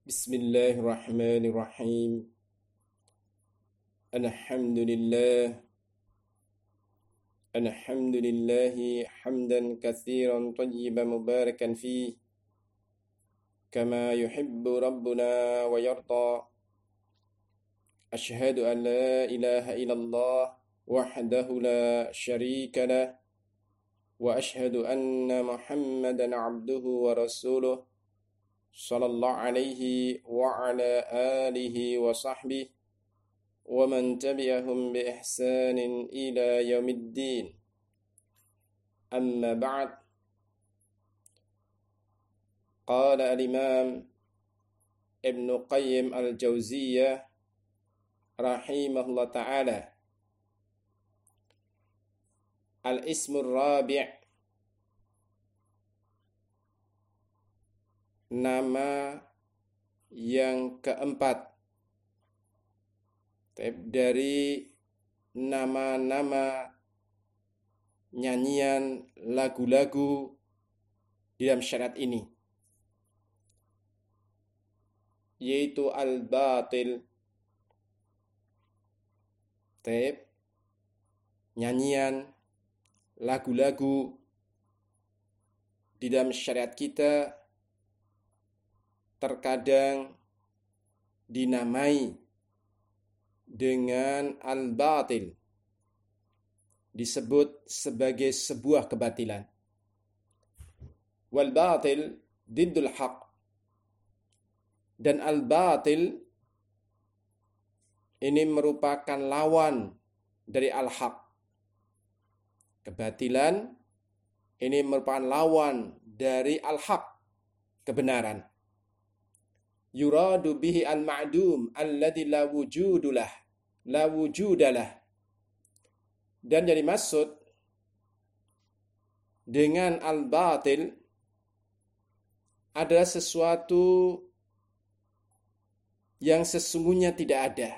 Bismillahirrahmanirrahim. Alhamdulillah. Alhamdulillahi hamdan katsiran tayyiban mubarakan fih. Kama yuhibbu rabbuna wa yarda. Ashhadu an la ilaha illallah wahdahu la syarika lah. Wa ashhadu anna Muhammadan abduhu wa rasuluh. Sallallahu alaihi wa ala alihi wa sahbihi wa man tabi'ahum bi ihsanin ila yaumiddin. Amma ba'd. Qala al-Imam Ibn Qayyim al-Jauziyah rahimahullah ta'ala, al-ismur rabi', nama yang keempat dari nama-nama nyanyian lagu-lagu di dalam syariat ini, yaitu al-batil. Nyanyian lagu-lagu di dalam syariat kita terkadang dinamai dengan al-batil, disebut sebagai sebuah kebatilan. Wal batil diddul haq, dan al-batil ini merupakan lawan dari al-haq. Kebatilan ini merupakan lawan dari al-haq, kebenaran. Yuradu bihi al-ma'dum alladhi la wujudalah. Dan jadi maksud dengan al-batil adalah sesuatu yang sesungguhnya tidak ada,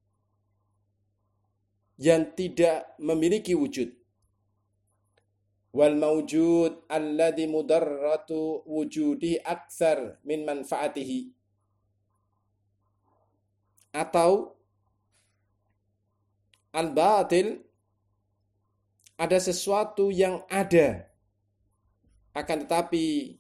yang tidak memiliki wujud. Wal mawjud alladhi mudarratu wujudi aktsar min manfaatihi. Atau al-batil ada sesuatu yang ada, akan tetapi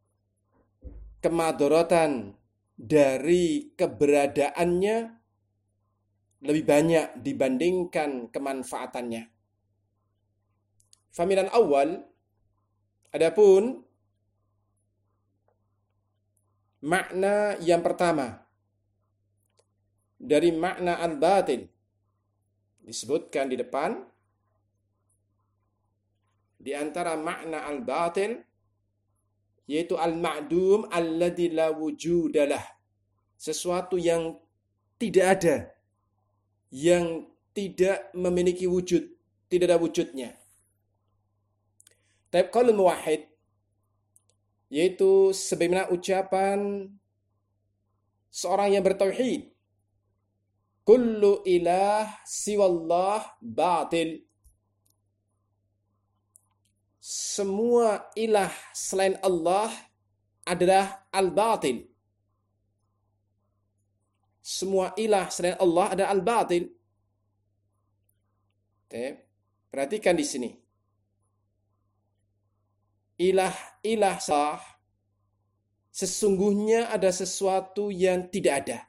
kemadharatan dari keberadaannya lebih banyak dibandingkan kemanfaatannya. Faminal awal, adapun makna yang pertama dari makna al-batil disebutkan di depan. Di antara makna al-batil yaitu al-ma'dum alladzi la wujudalah, sesuatu yang tidak ada, yang tidak memiliki wujud, tidak ada wujudnya. Tapi qaul muwahhid, yaitu sebagaimana ucapan seorang yang bertauhid, kullu ilah siwallah batil. Semua ilah selain Allah adalah al-batil. Semua ilah selain Allah adalah al-batil. Perhatikan di sini. Ilah sah, sesungguhnya ada sesuatu yang tidak ada.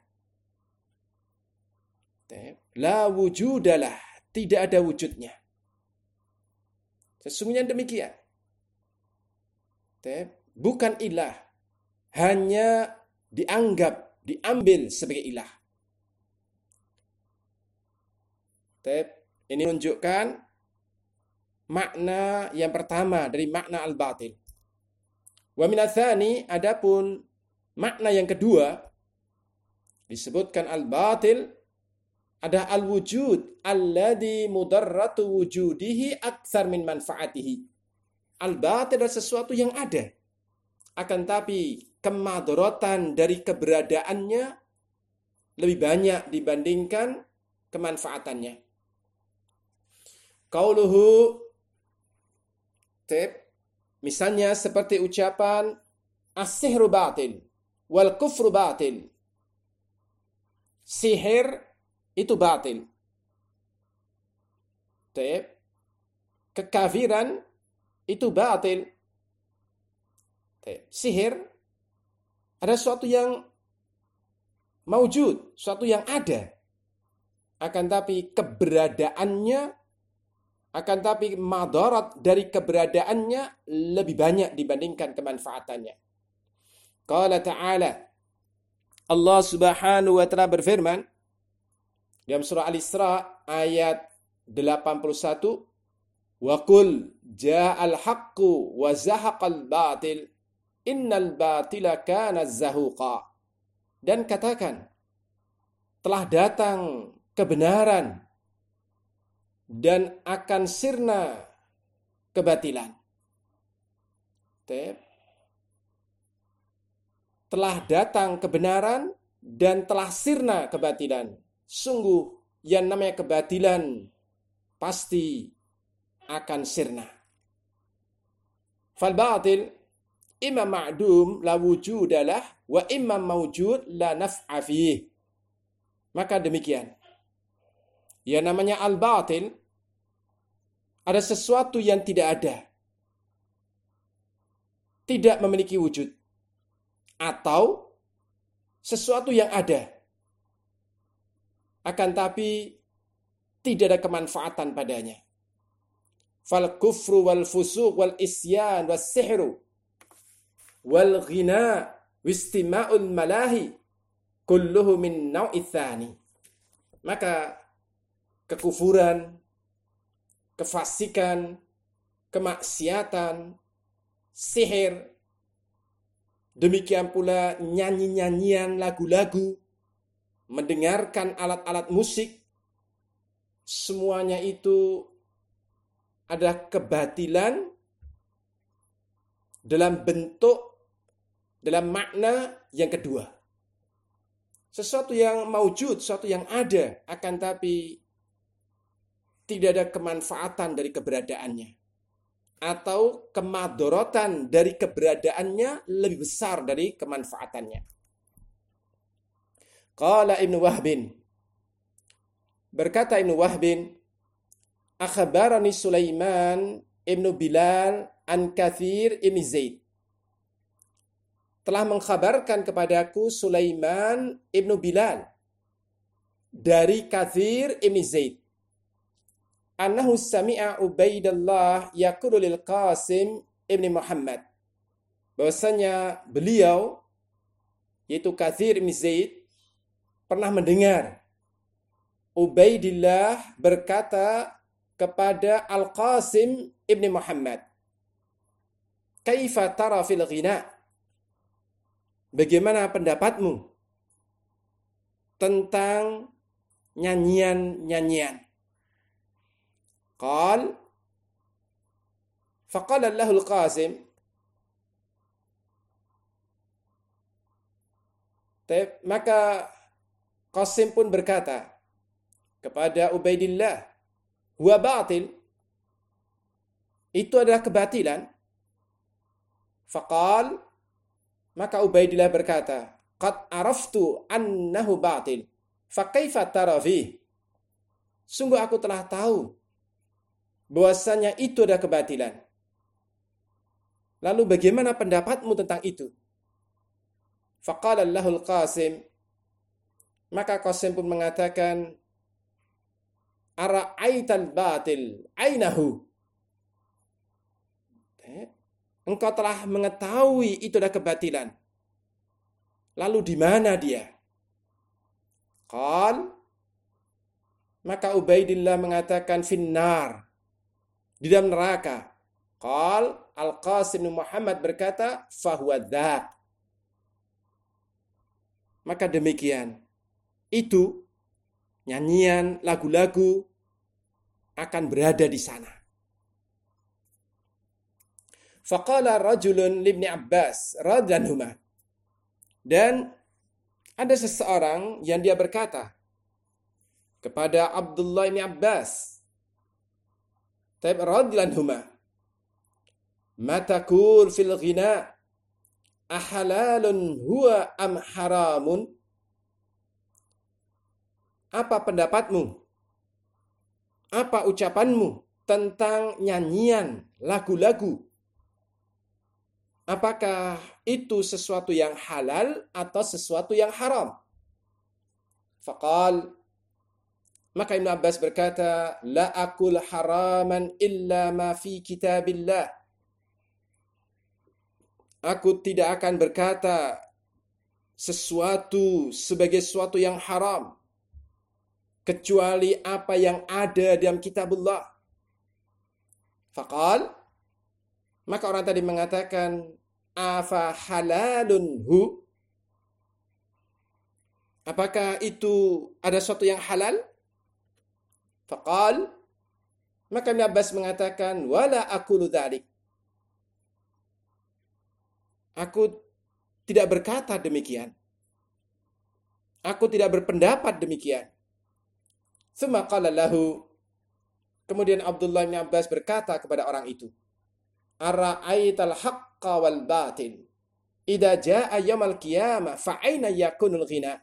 La wujudalah, tidak ada wujudnya. Sesungguhnya demikian. Bukan ilah, hanya diambil sebagai ilah. Ini menunjukkan makna yang pertama dari makna al-batil. Wa minatsani, adapun makna yang kedua disebutkan al-batil ada al-wujud alladhi mudarratu wujudihi aktsar min manfaatihi. Al-batil adalah sesuatu yang ada, akan tapi kemadharatan dari keberadaannya lebih banyak dibandingkan kemanfaatannya. Qauluhu, misalnya seperti ucapan as-sihru batil, wal kufru batil. Sihir itu batil. Kekafiran itu batil. Sihir ada sesuatu yang maujud, sesuatu yang ada. Akan tapi keberadaannya, akan tapi madarat dari keberadaannya lebih banyak dibandingkan kemanfaatannya. Qala ta'ala, Allah Subhanahu wa ta'ala berfirman dalam surah Al-Isra ayat 81, wa qul ja'al haqqu wa zahaqal batil innal batila kana zahuqa. Dan katakan, telah datang kebenaran dan akan sirna kebatilan. Telah datang kebenaran dan telah sirna kebatilan. Sungguh yang namanya kebatilan pasti akan sirna. Fal batil imma ma'dum la wujudalah wa imma mawjud la naf'a fih. Maka demikian. Yang namanya al-batil ada sesuatu yang tidak ada. Tidak memiliki wujud. Atau sesuatu yang ada. Akan tapi tidak ada kemanfaatan padanya. Fal kufru wal fusuq wal isyan was sihru wal ghina wistima'ul malahi kulluhu min naw'i tsani. Maka kekufuran, kefasikan, kemaksiatan, sihir, demikian pula nyanyi-nyanyian lagu-lagu, mendengarkan alat-alat musik, semuanya itu adalah kebatilan dalam bentuk, dalam makna yang kedua. Sesuatu yang maujud, sesuatu yang ada, akan tapi tidak ada kemanfaatan dari keberadaannya. Atau kemadorotan dari keberadaannya lebih besar dari kemanfaatannya. Qala Ibnu Wahbin. Berkata Ibnu Wahbin, akhbarani Sulaiman Ibnu Bilal an Kathir ibn Zaid. Telah mengkhabarkan kepadaku Sulaiman Ibnu Bilal dari Kathir ibn Zaid. Annahu sami'a Ubaidillah yaqulu lil Qasim ibn Muhammad. Bahwasanya beliau, yaitu Kathir ibn Zaid, pernah mendengar Ubaidillah berkata kepada Al-Qasim ibn Muhammad, kaifa tara fil ghina? Bagaimana pendapatmu tentang nyanyian-nyanyian? Faqala lahu Al-Qasim, maka Qasim pun berkata kepada Ubaidillah, huwa batil, itu adalah kebatilan. Faqal, maka Ubaidillah berkata, qad araftu annahu batil, faqaifa tara fih? Sungguh aku telah tahu bahwasanya itu adalah kebatilan. Lalu bagaimana pendapatmu tentang itu? Faqala lahul Qasim, maka Qasim pun mengatakan, ara'aital batil ainahu? Engkau telah mengetahui itu adalah kebatilan. Lalu di mana dia? Qal, maka Ubaidillah mengatakan finnar, di dalam neraka. Qal, Al-Qasim bin Muhammad berkata, fahuwa dzak. Maka demikian, itu nyanyian, lagu-lagu akan berada di sana. Faqala rajulun libni Abbas radhiyallahu anhu. Dan ada seseorang yang dia berkata kepada Abdullah bin Abbas radhiyallahu anhu, ma taqul fil ghina? ahalalun huwa am haramun? Apa pendapatmu? Apa ucapanmu tentang nyanyian, lagu-lagu? Apakah itu sesuatu yang halal atau sesuatu yang haram? Faqal, maka Ibn Abbas berkata, la aqul haraman illa ma fi kitabillah. Aku tidak akan berkata sesuatu sebagai sesuatu yang haram kecuali apa yang ada dalam kitabullah. Faqal, maka orang tadi mengatakan, afa halalun hu? Apakah itu ada sesuatu yang halal? Faqal, maka Ibn Abbas mengatakan, wala aqulu dzalik. Aku tidak berkata demikian. Aku tidak berpendapat demikian. Tsumma qala lahu, kemudian Abdullah bin Abbas berkata kepada orang itu, ara'aital haqqa wal batil idza jaa yaumil qiyamah fa aina yakunul ghina?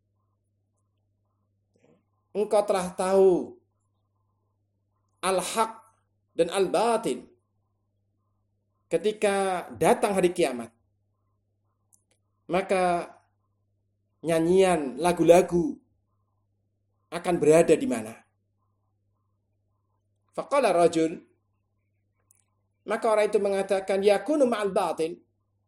Engkau telah tahu al-haq dan al-batil ketika datang hari kiamat. Maka nyanyian, lagu-lagu akan berada di mana? Faqala rajul, maka orang itu mengatakan, yakunu ma'al batil.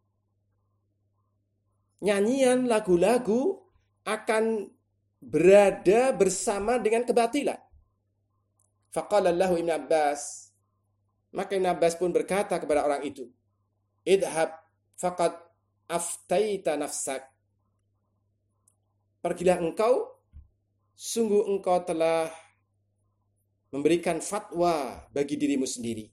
Nyanyian, lagu-lagu akan berada bersama dengan kebatilan. Faqala lahu Ibn Abbas, maka Ibn Abbas pun berkata kepada orang itu, idhab faqad aftaita nafsak. Pergilah engkau, sungguh engkau telah memberikan fatwa bagi dirimu sendiri.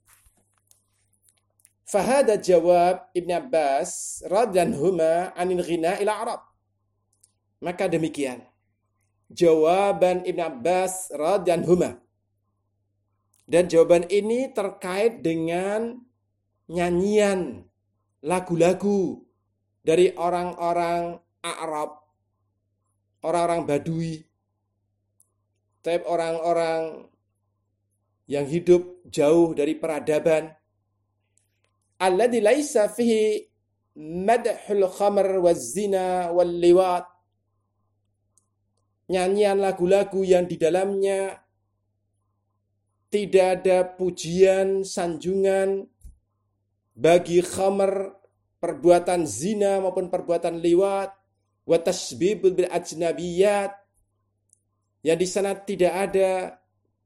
Fahada jawab Ibn Abbas radhiyallahu anil ghina ila Arab. Maka demikian jawaban Ibn Abbas radhiyallahu. Dan jawaban ini terkait dengan nyanyian, lagu-lagu dari orang-orang Arab, orang-orang Badui, orang-orang yang hidup jauh dari peradaban. Alladzi laisa fihi madhul khamr waz zina wal liwat. Nyanyian lagu-lagu yang di dalamnya tidak ada pujian, sanjungan bagi khamr, perbuatan zina maupun perbuatan liwat, wa tasbibul bil ajnabiyat. Yang di sana tidak ada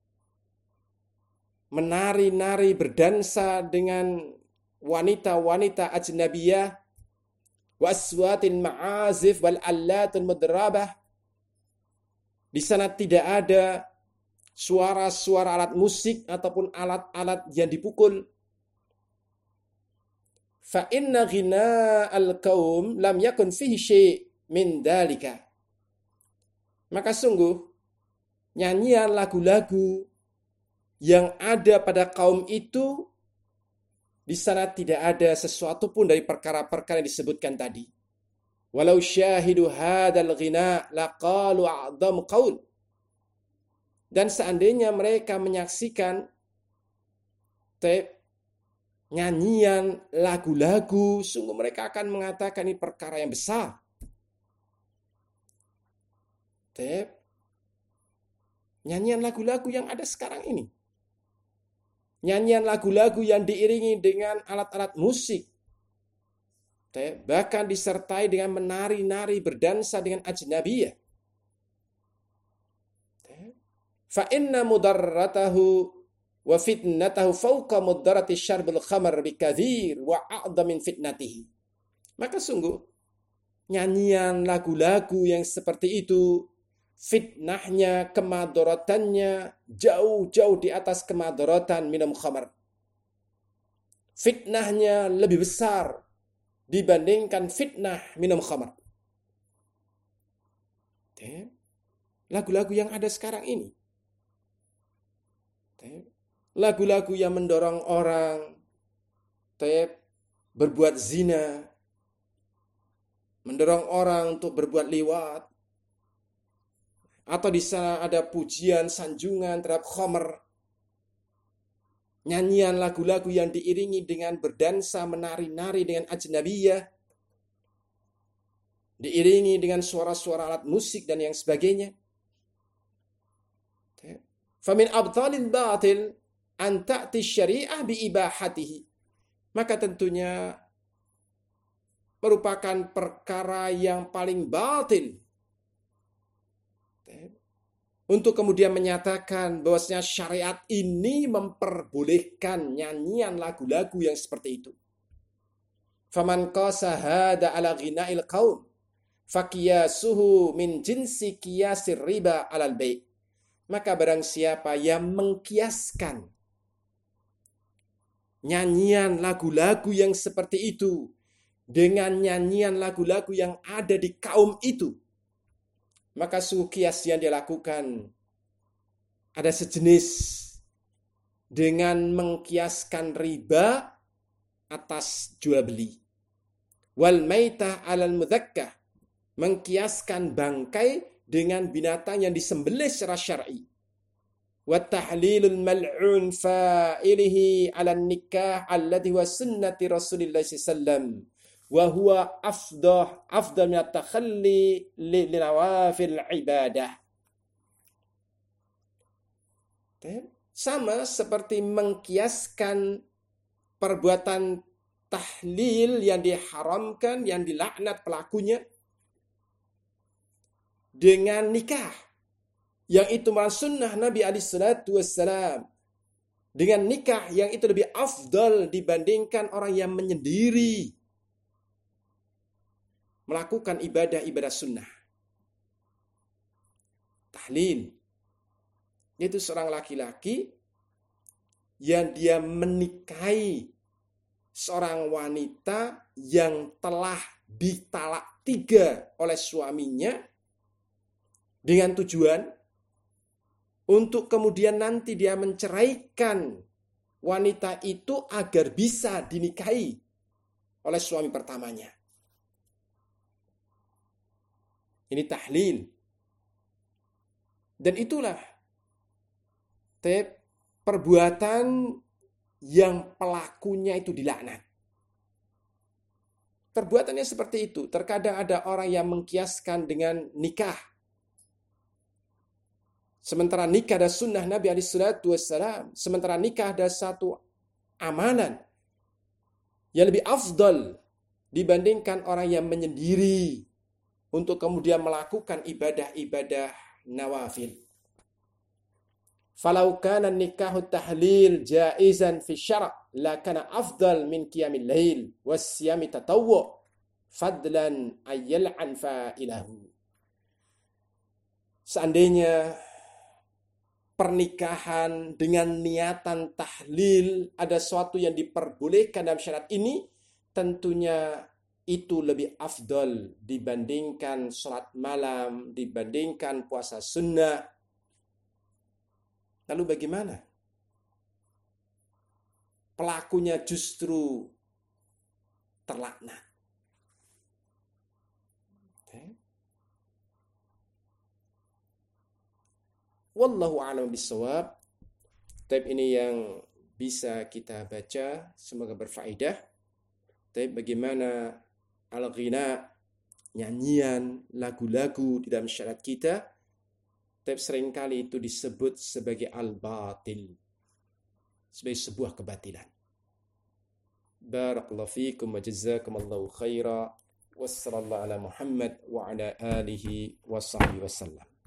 menari-nari berdansa dengan wanita-wanita ajnabiyah, wa aswatin ma'azif wal allatun mudrabah. Di sana tidak ada suara-suara alat musik ataupun alat-alat yang dipukul. Fa inna ghina al-qaum lam yakun fihi syai' min dalika. Maka sungguh nyanyian lagu-lagu yang ada pada kaum itu, di sana tidak ada sesuatu pun dari perkara-perkara yang disebutkan tadi. Walau syahidu hadzal ghina laqalu a'dham qaul. Dan seandainya mereka menyaksikan nyanyian, lagu-lagu, sungguh mereka akan mengatakan ini perkara yang besar. Nyanyian lagu-lagu yang ada sekarang ini. Nyanyian lagu-lagu yang diiringi dengan alat-alat musik. Bahkan disertai dengan menari-nari berdansa dengan ajnabiyah. Fa inna mudarratahu wa fitnatahu fawqa mudarrati syarbil khamr bikathir wa a'dha min fitnatihi. Maka sungguh nyanyian lagu-lagu yang seperti itu, fitnahnya, kemadaratannya jauh-jauh di atas kemadaratan minum khamar. Fitnahnya lebih besar dibandingkan fitnah minum khamar. Lagu-lagu yang ada sekarang ini. Lagu-lagu yang mendorong orang berbuat zina, mendorong orang untuk berbuat liwat, atau di sana ada pujian, sanjungan terhadap khamr, nyanyian lagu-lagu yang diiringi dengan berdansa, menari-nari dengan ajnabiyah, diiringi dengan suara-suara alat musik dan yang sebagainya. Famin abtalil batil an ta'ti syariah bi ibahatihi. Maka tentunya merupakan perkara yang paling batil untuk kemudian menyatakan bahwasanya syariat ini memperbolehkan nyanyian lagu-lagu yang seperti itu. Faman qasa hada ala ghina'il qaum faqiyasuhu min jinsi qiyasir riba alal bai'. Maka barang siapa yang mengkiaskan nyanyian lagu-lagu yang seperti itu dengan nyanyian lagu-lagu yang ada di kaum itu, maka sungguh kias yang dia lakukan ada sejenis dengan mengkiaskan riba atas jual beli. Wal maitah alal mudzakkah, mengkiaskan bangkai dengan binatang yang disembelih secara syar'i. Wa tahlilul mal'un fa'ilihi 'ala nikah alladhi wa sunnati Rasulillah sallallahu alaihi wasallam wa huwa afdal min at-takhalli li nawafil ibadah. Sama seperti mengkiaskan perbuatan tahlil yang diharamkan, yang dilaknat pelakunya, dengan nikah yang itu merupakan sunnah Nabi SAW, dengan nikah yang itu lebih afdal dibandingkan orang yang menyendiri melakukan ibadah-ibadah sunnah. Tahlil, yaitu seorang laki-laki yang dia menikahi seorang wanita yang telah ditalak 3 oleh suaminya, dengan tujuan untuk kemudian nanti dia menceraikan wanita itu agar bisa dinikahi oleh suami pertamanya. Ini tahlil. Dan itulah perbuatan yang pelakunya itu dilaknat. Perbuatannya seperti itu. Terkadang ada orang yang mengkiaskan dengan nikah. Sementara nikah ada sunnah Nabi SAW. Sementara nikah ada satu amanan yang lebih afdal dibandingkan orang yang menyendiri untuk kemudian melakukan ibadah-ibadah nawafil. Falau kana nikahu tahlil jaizan fi syara' la kana afdal min qiyamil lail wasyami tatawwu fadlan ayyal'an fa'ilahu. Seandainya pernikahan dengan niatan tahlil ada sesuatu yang diperbolehkan dalam syariat ini, tentunya itu lebih afdal dibandingkan sholat malam, dibandingkan puasa sunnah. Lalu bagaimana? Pelakunya justru terlaknat. Wallahu a'lam bishawab. Tapi ini yang bisa kita baca, semoga berfaedah. Tapi bagaimana al-ghina, nyanyian, lagu-lagu di dalam syariat kita, tapi seringkali itu disebut sebagai al-batil, sebagai sebuah kebatilan. Barakallahu fikum wa jazakumullahu khaira. Wassallallahu ala Muhammad wa ala alihi wa sahbihi wasallam.